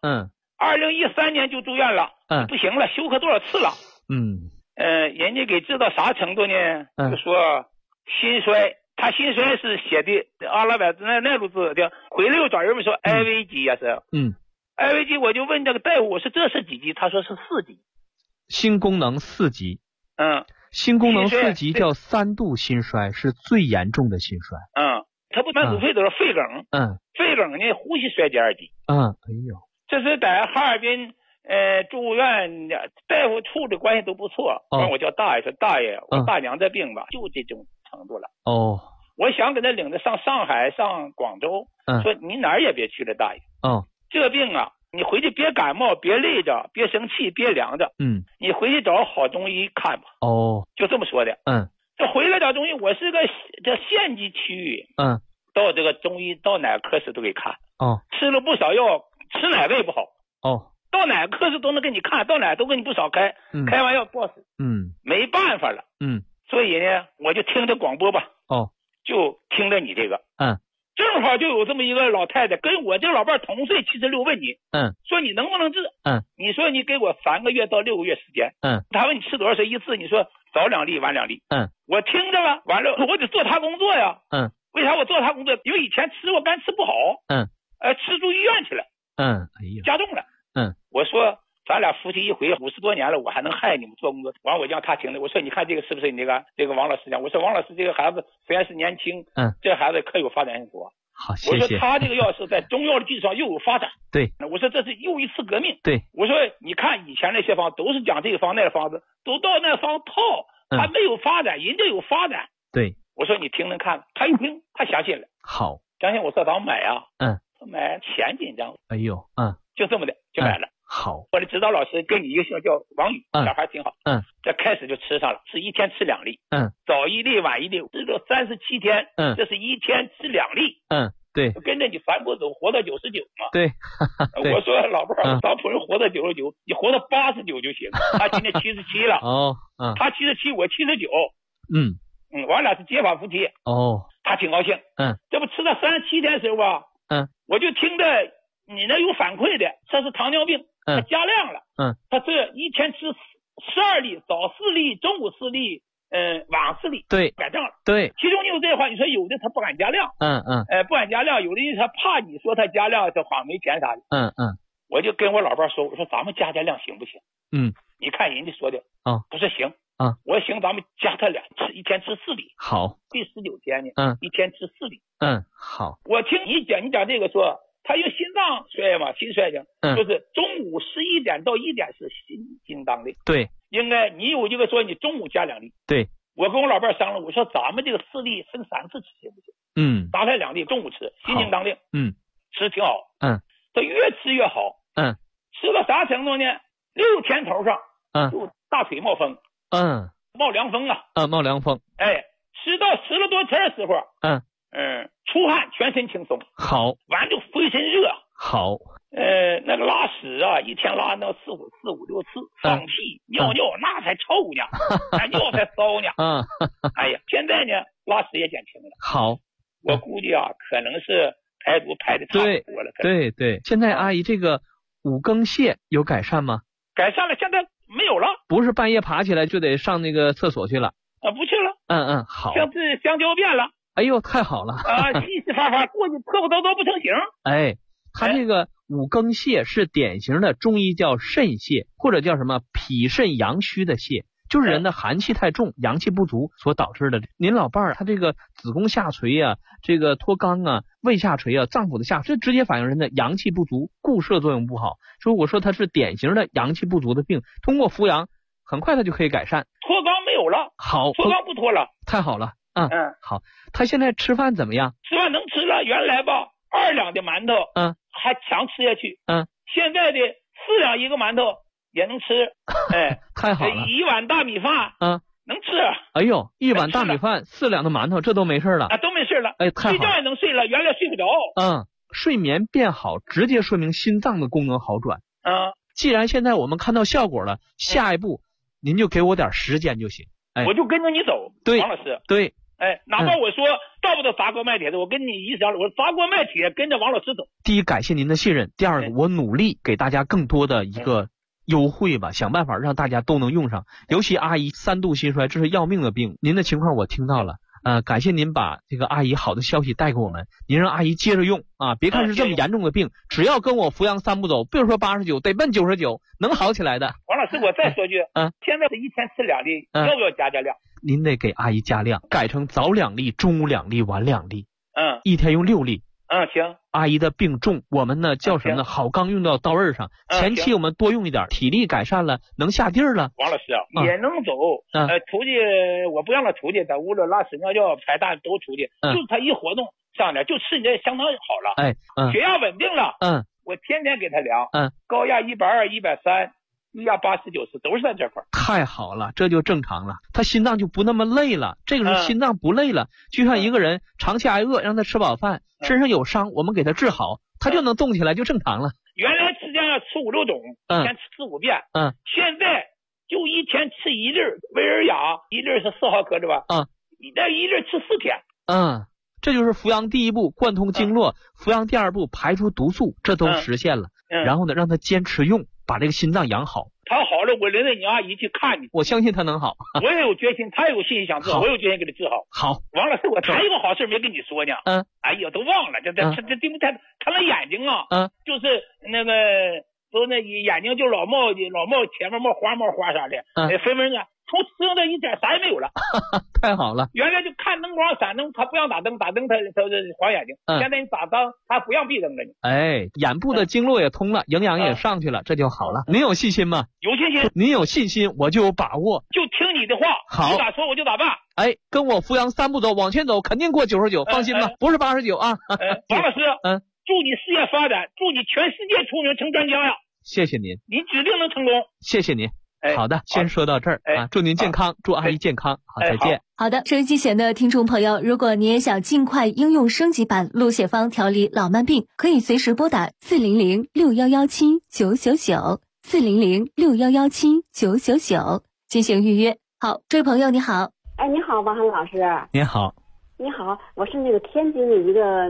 ？2013年就住院了，不行了，休克多少次了，人家给治到啥程度呢？就说心衰，他心衰是写的阿拉伯那路字叫回来又找人们说 IV 级呀是，IV 级我就问这个大夫，我说这是几级？他说是4级， 心功能4级，心功能4级叫3度心衰，是最严重的心衰， 他不慢阻肺都是肺梗，肺梗呢呼吸衰竭2级， 哎呦， 这是在哈尔滨。住院大夫处的关系都不错，我叫大爷，说大爷，我大娘这病吧，就这种程度了。我想给他领着上上海、上广州，说你哪儿也别去了，大爷。这病啊，你回去别感冒，别累着，别生气，别凉着。你回去找好中医看吧。就这么说的。这回来找中医，我是个这县级区域。到这个中医到哪个科室都给看。吃了不少药，吃哪个也不好。到哪个科室都能给你看，到哪都给你不少开，开完药不好使，没办法了，所以呢，我就听着广播吧，就听着你这个，正好就有这么一个老太太跟我这个老伴同岁，76，问你，说你能不能治，你说你给我3个月到6个月时间，他问你吃多少次一次，你说早2粒晚2粒，我听着了，完了我得做他工作呀，为啥我做他工作？因为以前吃过肝吃不好，吃住医院去了，加重了。我说咱俩夫妻一回50多年了，我还能害你们做工作？完我让他听的，我说你看这个是不是你这个王老师讲？我说王老师这个孩子虽然是年轻，这孩子可有发展性多。 好，谢谢。 我说他这个药是在中药的基础上又有发展。 对， 我说这是又一次革命。 对， 我说你看以前那些方都是讲这个方那个方子，都到那方套，他没有发展，人家有发展。 对， 我说你听听看，他一听他相信了。 好。 相信我说咱们买啊，买钱紧张， 哎呦， 就这么的就买了。 好， 我的指导老师跟你一个姓叫王宇，小孩挺好。这开始就吃上了，是一天吃2粒。早1粒晚1粒，吃了37天。这是一天吃2粒。 对， 跟着你反步走，活到99嘛。 对， 我说老伴儿，咱不是活到99，你活到89就行。他今年77了。他77，我79。我俩是结发夫妻。他挺高兴。这不吃到37天的时候吧，我就听着你那有反馈的，这是糖尿病。他加量了，他这一天吃12粒，早4粒，中午4粒，晚4粒， 对， 改正了， 对。 其中就这话，你说有的他不敢加量，不敢加量，有的人他怕你说他加量，他好像没钱啥的，我就跟我老伴说，我说咱们加量行不行？你看人家说的，不是行，我说行，咱们加他俩，一天吃4粒， 好， 第19天呢，一天吃4粒， 好。 我听你讲这个说。他有心脏衰嘛，心衰型，就是中午11点到1点是心当的。对，应该你有这个说你中午加2粒。对，我跟我老伴商量，我说咱们这个4粒分3次吃行不行？打开2粒，中午吃，心经当令。吃挺好。他越吃越好。吃到啥程度呢？6天头上，就大腿冒风。冒凉风啊。冒凉风。哎，吃到10了多天的时候。出汗，全身轻松。好，完就浑身热。好，那个拉屎啊，一天拉到4、5、6次，放屁、尿尿那才臭呢，尿才骚呢。哎呀，现在呢，拉屎也减轻了。好，我估计啊，可能是排毒排的差不多了。对，现在阿姨这个5更泻有改善吗？改善了，现在没有了。不是半夜爬起来就得上那个厕所去了。不去了。好。像是香蕉变了。哎呦，太好了！稀稀发发，过去破破叨叨不成形。他这个5更泻是典型的中医叫肾泻，或者叫什么脾肾阳虚的泻，就是人的寒气太重，阳气不足所导致的。您老伴儿他这个子宫下垂啊，这个脱肛啊，胃下垂啊，脏腑的下垂，直接反映人的阳气不足，固摄作用不好。所以我说他是典型的阳气不足的病，通过服阳，很快他就可以改善。脱肛没有了，好，脱肛不脱了，太好了。好，他现在吃饭怎么样？吃饭能吃了，原来吧2两的馒头，还强吃下去，现在的4两一个馒头也能吃，太好了。1碗大米饭，能吃。哎呦，1碗大米饭，4两的馒头，这都没事了啊，都没事了。太好了，睡觉也能睡了，原来睡不着。睡眠变好，直接说明心脏的功能好转。既然现在我们看到效果了，下一步您就给我点时间就行。我就跟着你走，对，王老师，对。哪怕我说到不到砸锅卖铁的，我跟你一想，我砸锅卖铁跟着王老师走。第一，感谢您的信任；第二个，我努力给大家更多的一个优惠吧，想办法让大家都能用上。尤其阿姨3度心衰，这是要命的病，您的情况我听到了。感谢您把这个阿姨好的消息带给我们，您让阿姨接着用啊！别看是这么严重的病，只要跟我扶阳3步走，不是说89，得奔99，能好起来的。王老师，我再说句，现在是一天吃2粒，要不要加量？您得给阿姨加量，改成早2粒，中午2粒，晚2粒。一天用6粒。行。阿姨的病重，我们呢叫什么呢？好钢用到刀刃上。前期我们多用一点，体力改善了，能下地儿了。王老师也能走。出去我不让他出去，在屋里拉屎尿尿排大都出去，就是他一活动上点，就吃你这相当好了。血压稳定了。我天天给他量。高压120、130。低压80、90都是在这块。太好了，这就正常了，他心脏就不那么累了。这个时候心脏不累了，就像一个人长期挨饿，让他吃饱饭，身上有伤，我们给他治好，他就能动起来，就正常了。原来吃这样吃5、6种，一天吃4、5遍。现在就一天吃1粒维尔雅，1粒是4毫克的吧？你这1粒吃4天。这就是扶阳第一步，贯通经络；扶阳第2步，排出毒素，这都实现了。然后呢，让他坚持用，把这个心脏养好。他好了，我领着你阿姨去看你，我相信他能好。我也有决心，他也有信心想治好，我有决心给他治好。好，王老师，我还有个好事没跟你说呢。哎呀，都忘了，这他那眼睛啊，就是那个都那眼睛就老冒前面冒花啥的，分明啊从使用的一点啥也没有了。 太好了。 原来就看灯光闪灯，他不让打灯，打灯他晃眼睛。现在你打灯，他不让闭灯了。 哎，眼部的经络也通了，营养也上去了，这就好了。您有信心吗？ 有信心。 您有信心，我就有把握。 就听你的话， 好， 你咋说我就咋办。 哎，跟我扶阳3步走，往前走，肯定过99，放心吧，不是89啊。 王老师，祝你事业发展，祝你全世界出名成专家呀！ 谢谢您， 你指定能成功。 谢谢您。好的，先说到这儿啊，祝您健康，祝阿姨健康，好，再见。 好的，收音机前的听众朋友，如果你也想尽快应用升级版鹿血芳调理老慢病，可以随时拨打400-6117-999，400-6117-999进行预约。好，这位朋友你好。 哎，你好，王涵老师。 你好。 你好，我是那个天津的一个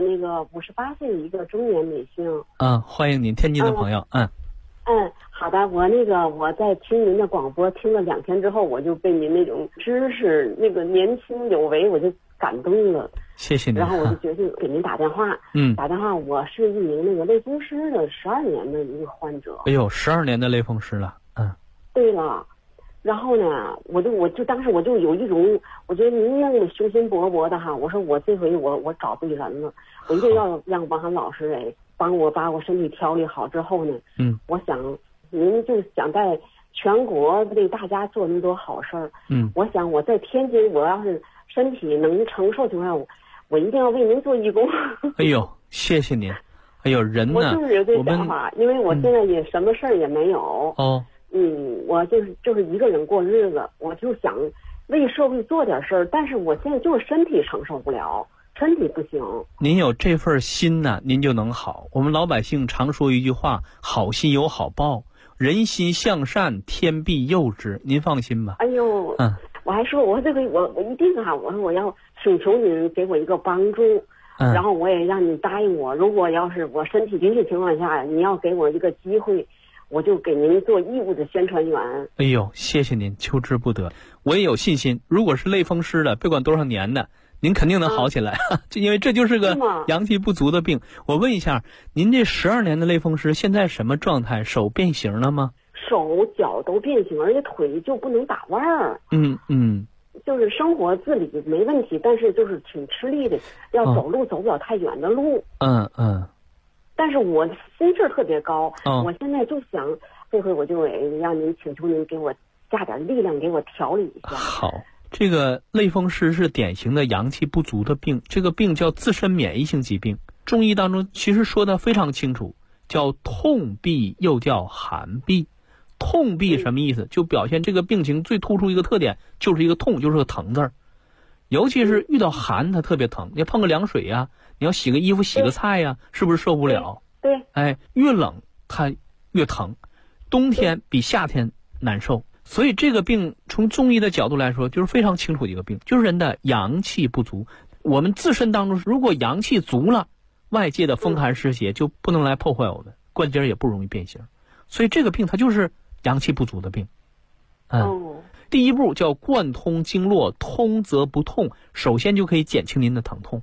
58岁的一个中年女性。 欢迎您，天津的朋友。 好的，我在听您的广播听了2天之后，我就被您那种知识年轻有为，我就感动了。 谢谢您。 然后我就决定给您打电话。打电话，我是一名类风湿的12年的一个患者。 哎呦，12年的类风湿了。 对了。然后呢，我当时我就有一种，我觉得您那么雄心勃勃的哈，我说我这回我找对人了，我一定要让王涵老师帮我把我身体调理好之后呢，我想您就想在全国为大家做那么多好事儿，我想我在天津，我要是身体能承受情况下，我一定要为您做义工。 哎呦，谢谢您。哎呦，人呢？ 我就是有这想法，因为我现在也什么事儿也没有。我就是一个人过日子，我就想为社会做点事儿，但是我现在就是身体承受不了，身体不行。 您有这份心呢，您就能好。我们老百姓常说一句话，好心有好报，人心向善，天必佑之。您放心吧。 哎呦，我还说我这回我一定我说我要请求您给我一个帮助，然后我也让你答应我，如果要是我身体允许情况下，你要给我一个机会，我就给您做义务的宣传员。 哎呦，谢谢您，求之不得。我也有信心，如果是类风湿的，别管多少年的，您肯定能好起来。因为这就是个阳气不足的病。我问一下，您这12年的类风湿现在什么状态？手变形了吗？ 手脚都变形，而且腿就不能打腕儿。就是生活自理没问题，但是就是挺吃力的，要走路走不了太远的路。但是我心气儿特别高，我现在就想，这回我就让您请求您给我加点力量，给我调理一下。 好，这个类风湿是典型的阳气不足的病，这个病叫自身免疫性疾病。中医当中其实说的非常清楚，叫痛痹，又叫寒痹。痛痹什么意思？就表现这个病情最突出一个特点，就是一个痛，就是个疼字儿。尤其是遇到寒，它特别疼。你碰个凉水呀，你要洗个衣服、洗个菜呀，是不是受不了？ 对。 越冷它越疼，冬天比夏天难受。所以这个病从中医的角度来说，就是非常清楚的一个病，就是人的阳气不足。我们自身当中如果阳气足了，外界的风寒湿邪就不能来破坏我们，关节也不容易变形。所以这个病它就是阳气不足的病。第一步叫贯通经络，通则不痛，首先就可以减轻您的疼痛。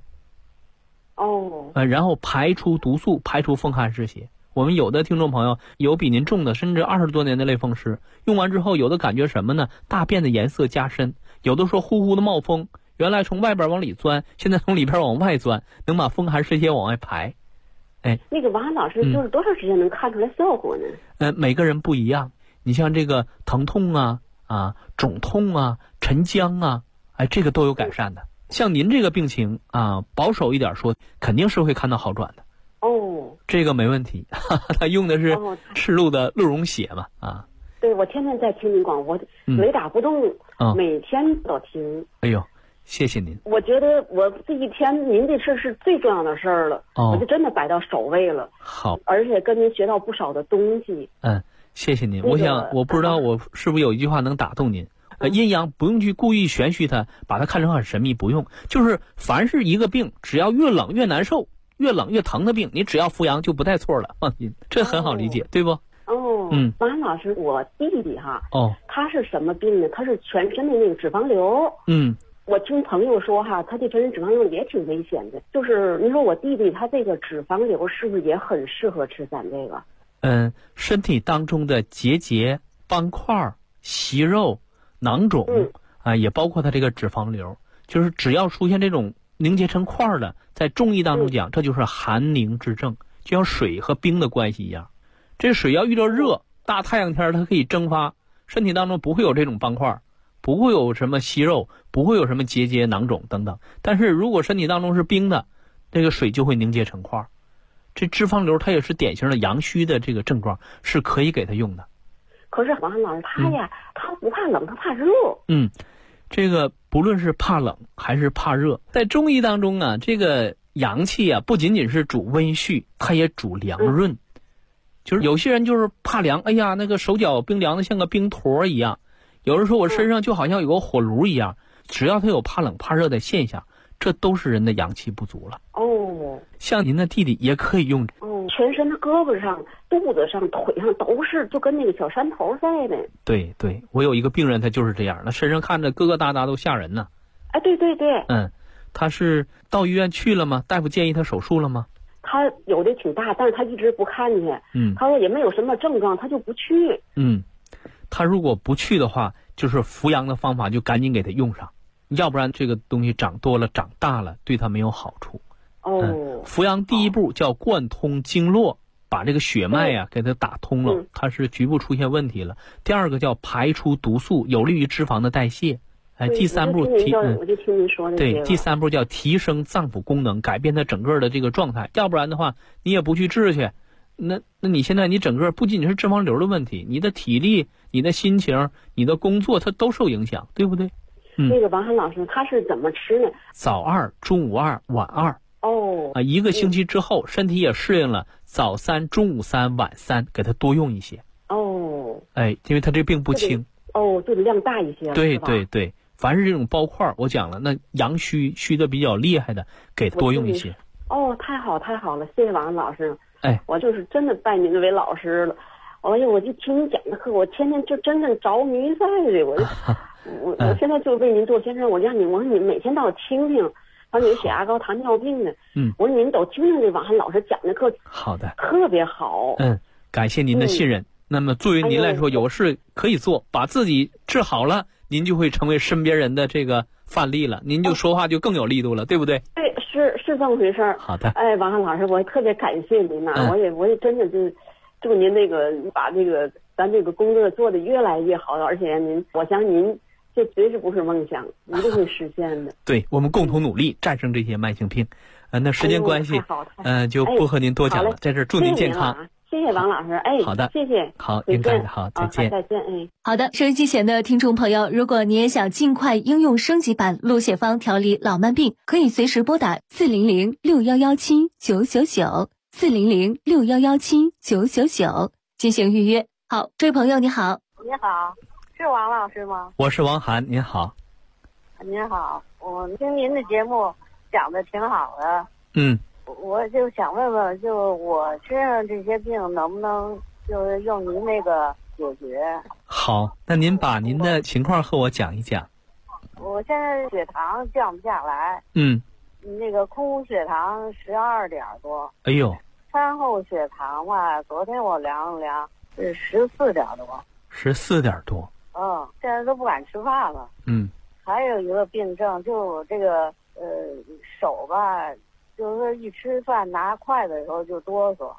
然后排出毒素，排除风寒湿邪。我们有的听众朋友有比您重的，甚至20多年的类风湿，用完之后有的感觉什么呢？大便的颜色加深，有的说呼呼的冒风，原来从外边往里钻，现在从里边往外钻，能把风寒湿邪往外排。 那个王涵老师就是多长时间能看出来效果呢？ 每个人不一样。你像这个疼痛肿痛沉僵这个都有改善的。像您这个病情保守一点说，肯定是会看到好转的。这个没问题。他用的是赤鹿的鹿茸血嘛。 对，我天天在听您广播，雷打不动，每天都听。 哎呦，谢谢您。 我觉得我这一天您这事是最重要的事儿了，我就真的摆到首位了。 好， 而且跟您学到不少的东西。 谢谢您。我不知道我是不是有一句话能打动您。阴阳不用去故意玄虚它，把它看成很神秘，不用。就是凡是一个病，只要越冷越难受，越冷越疼的病，你只要扶阳就不带错了，放心，这很好理解，对不？ 王涵老师，我弟弟他是什么病呢？他是全身的那个脂肪瘤。我听朋友说他这全身脂肪瘤也挺危险的。就是您说我弟弟他这个脂肪瘤是不是也很适合吃咱这个？ 身体当中的结节、斑块、息肉囊肿也包括它这个脂肪瘤，就是只要出现这种凝结成块的，在中医当中讲，这就是寒凝之症，就像水和冰的关系一样。这水要遇到热，大太阳天它可以蒸发，身体当中不会有这种斑块，不会有什么息肉，不会有什么结节、囊肿等等。但是如果身体当中是冰的，这个水就会凝结成块。这脂肪瘤它也是典型的阳虚的这个症状，是可以给它用的。 可是王老师他呀，他不怕冷，他怕热。 这个不论是怕冷还是怕热，在中医当中啊，这个阳气啊不仅仅是主温煦，它也主凉润。就是有些人就是怕凉，哎呀，那个手脚冰凉的像个冰坨一样。有人说我身上就好像有个火炉一样，只要他有怕冷怕热的现象，这都是人的阳气不足了。像您的弟弟也可以用。 全身的胳膊上、肚子上、腿上都是，就跟那个小山头似的。 对，我有一个病人，他就是这样，那身上看着疙疙瘩瘩都吓人呢。 对。 他是到医院去了吗？大夫建议他手术了吗？ 他有的挺大，但是他一直不看去。他说也没有什么症状，他就不去。 他如果不去的话，就是扶阳的方法就赶紧给他用上，要不然这个东西长多了、长大了，对他没有好处。扶阳第一步叫贯通经络，把这个血脉给它打通了，它是局部出现问题了。第二个叫排出毒素，有利于脂肪的代谢。第三步我就听您说的。 对，第三步叫提升脏腑功能，改变它整个的这个状态。要不然的话，你也不去治去，那你现在你整个不仅仅是脂肪瘤的问题，你的体力、你的心情、你的工作，它都受影响，对不对？ 那个王涵老师他是怎么吃呢？ 早2、中午2、晚2。一个星期之后，身体也适应了，早3、中午3、晚3，给他多用一些。因为他这病不轻。 就得量大一些。 对，凡是这种包块，我讲了，那阳虚的比较厉害的，给多用一些。 太好了，谢谢王老师。我就是真的拜您为老师了。我就听您讲的课，我天天就真正着迷在的。我现在就为您做先生，我说你每天都要听听。还有血压高、糖尿病的，我说您都听听这王涵老师讲的课， 好的， 特别好。 感谢您的信任。那么作为您来说，有事可以做，把自己治好了，您就会成为身边人的这个范例了，您就说话就更有力度了，对不对？ 对，是这么回事。 好的。 王涵老师，我特别感谢您呐，我也真的就祝您把咱这个工作做得越来越好，而且我相信您。这绝对不是梦想，一定会实现的。 对，我们共同努力战胜这些慢性病。那时间关系，就不和您多讲了。在这祝您健康。 谢谢王老师。 好的， 谢谢。 好，您看好，再见。 再见。 好的，收音机前的听众朋友，如果你也想尽快应用升级版鹿血方调理老慢病，可以随时拨打400-6117-999，400-6117-999进行预约。好，这位朋友你好。 你好。是王老师吗？ 我是王涵，您好。 您好，我听您的节目讲的挺好的。我就想问问，就我身上这些病能不能就是用您那个解决？ 好，那您把您的情况和我讲一讲。 我现在血糖降不下来。那个空血糖12点多。 哎呦。 餐后血糖吧，昨天我量了量是14点多。 14点多。 现在都不敢吃饭了。还有一个病症，就我这个手吧，就是说一吃饭拿筷子的时候就哆嗦。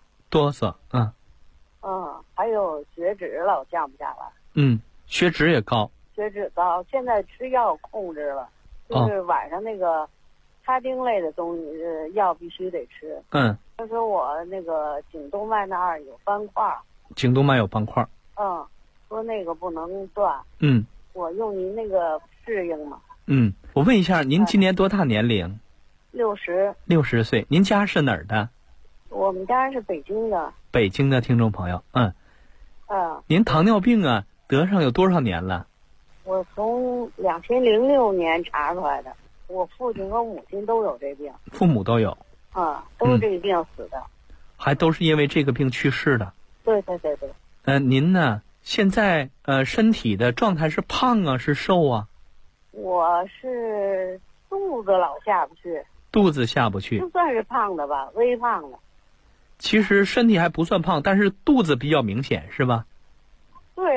还有血脂老降不下来。 血脂也高。 血脂高，现在吃药控制了，就是晚上那个他汀类的东西药必须得吃。他说我那个颈动脉那儿有斑块。 颈动脉有斑块。 说那个不能断。我用您那个适应吗？ 我问一下，您今年多大年龄？60岁。您家是哪儿的？ 我们家是北京的。 北京的听众朋友。您糖尿病得上有多少年了？ 我从2006年查出来的。我父亲和母亲都有这病。 父母都有。 都是这个病死的。 还都是因为这个病去世的。 对。 您呢？现在身体的状态是胖啊，是瘦啊？ 我是肚子老下不去。 肚子下不去。 就算是胖的吧，微胖的。 其实身体还不算胖，但是肚子比较明显，是吧？ 对，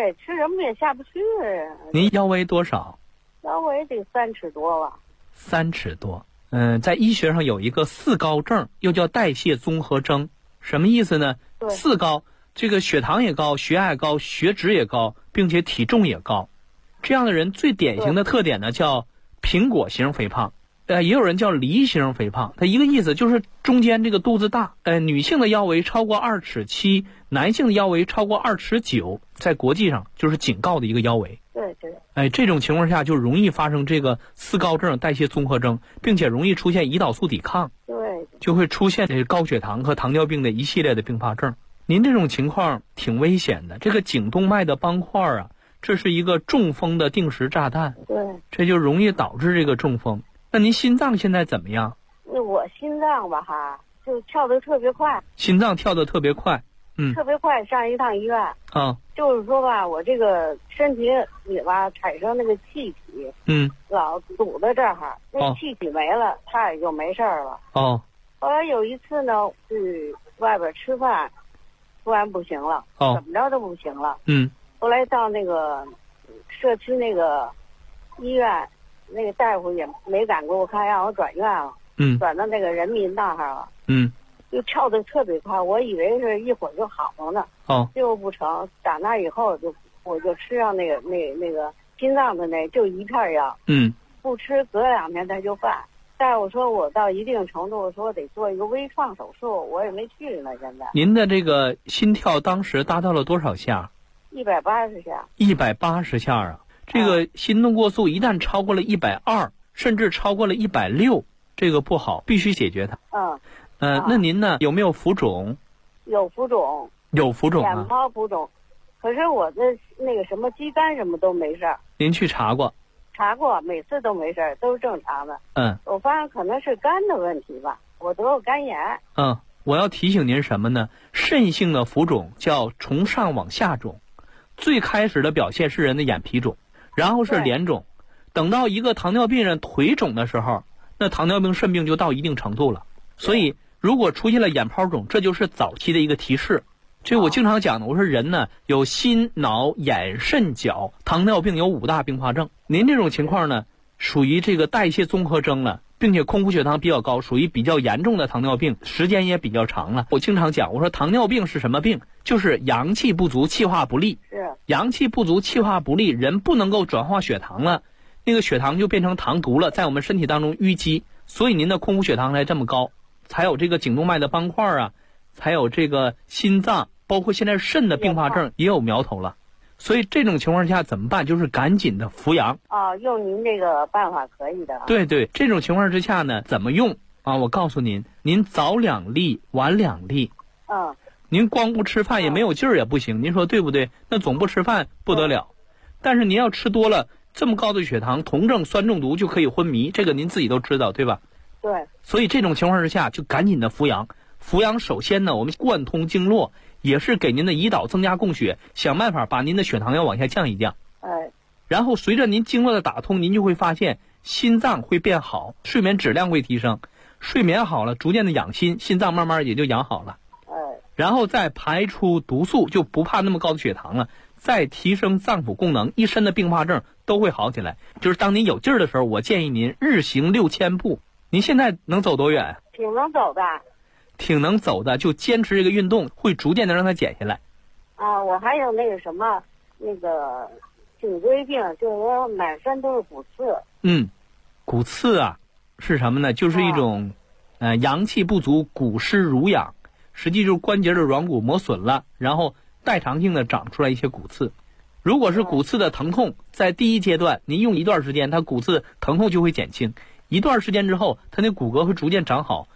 对，吃什么也下不去。 您腰围多少？ 腰围得3尺多吧。 3尺多。在医学上有一个4高症，又叫代谢综合征，什么意思呢？4高，这个血糖也高，血压也高，血脂也高，并且体重也高。这样的人最典型的特点呢，叫苹果型肥胖。也有人叫梨形肥胖，它一个意思就是中间这个肚子大。女性的腰围超过2尺7，男性的腰围超过2尺9，在国际上就是警告的一个腰围。 对。 这种情况下就容易发生这个4高症、代谢综合征，并且容易出现胰岛素抵抗。 对。 就会出现这个高血糖和糖尿病的一系列的并发症。您这种情况挺危险的，这个颈动脉的斑块啊，这是一个中风的定时炸弹。 对。 这就容易导致这个中风。那您心脏现在怎么样？ 我心脏吧就跳得特别快。 心脏跳得特别快。 特别快，上一趟医院。就是说吧，我这个身体里吧产生那个气体，老堵在这儿，那气体没了，它也就没事了。后来有一次呢，去外边吃饭，突然不行了，怎么着都不行了。后来到那个社区那个医院，那个大夫也没敢给我看，让我转院了。转到那个人民那儿了。就跳得特别快，我以为是一会儿就好了呢。结果不成，打那以后我就吃上那个心脏的就一片药。不吃隔2天它就犯。大夫说我到一定程度，说得做一个微创手术，我也没去呢。现在您的这个心跳当时达到了多少下 ？180下。 180下啊！这个心动过速一旦超过了120，甚至超过了160，这个不好，必须解决它。那您呢？有没有浮肿？ 有浮肿。 有浮肿啊？ 眼泡浮肿，可是我的那个什么肌酐什么都没事儿。 您去查过？ 查过，每次都没事儿，都是正常的。我发现可能是肝的问题吧，我得过肝炎。 我要提醒您什么呢？肾性的浮肿叫从上往下肿，最开始的表现是人的眼皮肿，然后是脸肿，等到一个糖尿病人腿肿的时候，那糖尿病肾病就到一定程度了。所以如果出现了眼泡肿，这就是早期的一个提示。这我经常讲的，我说人呢有心脑眼肾脚，糖尿病有5大并发症。您这种情况呢属于这个代谢综合征了，并且空腹血糖比较高，属于比较严重的糖尿病，时间也比较长了。我经常讲，我说糖尿病是什么病？就是阳气不足，气化不利。阳气不足，气化不利，人不能够转化血糖了，那个血糖就变成糖毒了，在我们身体当中淤积，所以您的空腹血糖才这么高，才有这个颈动脉的斑块啊，才有这个心脏，包括现在肾的并发症也有苗头了。所以这种情况下怎么办？就是赶紧的扶阳。 用您这个办法可以的。 对，这种情况之下呢，怎么用啊？我告诉您，您早2粒，晚2粒。您光不吃饭也没有劲儿也不行，您说对不对？那总不吃饭不得了。但是您要吃多了，这么高的血糖，酮症酸中毒就可以昏迷，这个您自己都知道，对吧？ 对。 所以这种情况之下就赶紧的扶阳。扶阳首先呢，我们贯通经络，也是给您的胰岛增加供血，想办法把您的血糖要往下降一降。然后随着您经络的打通，您就会发现心脏会变好，睡眠质量会提升，睡眠好了，逐渐的养心，心脏慢慢也就养好了。然后再排出毒素，就不怕那么高的血糖了，再提升脏腑功能，一身的并发症都会好起来。就是当您有劲儿的时候，我建议您日行6000步。您现在能走多远？ 挺能走的。 挺能走的，就坚持这个运动，会逐渐的让它减下来。 我还有那个什么，那个颈椎病，就是说满身都是骨刺。 骨刺啊，是什么呢？就是一种，阳气不足，骨湿濡养，实际就是关节的软骨磨损了，然后代偿性的长出来一些骨刺。如果是骨刺的疼痛，在第一阶段，您用一段时间，它骨刺疼痛就会减轻。一段时间之后，它那骨骼会逐渐长好，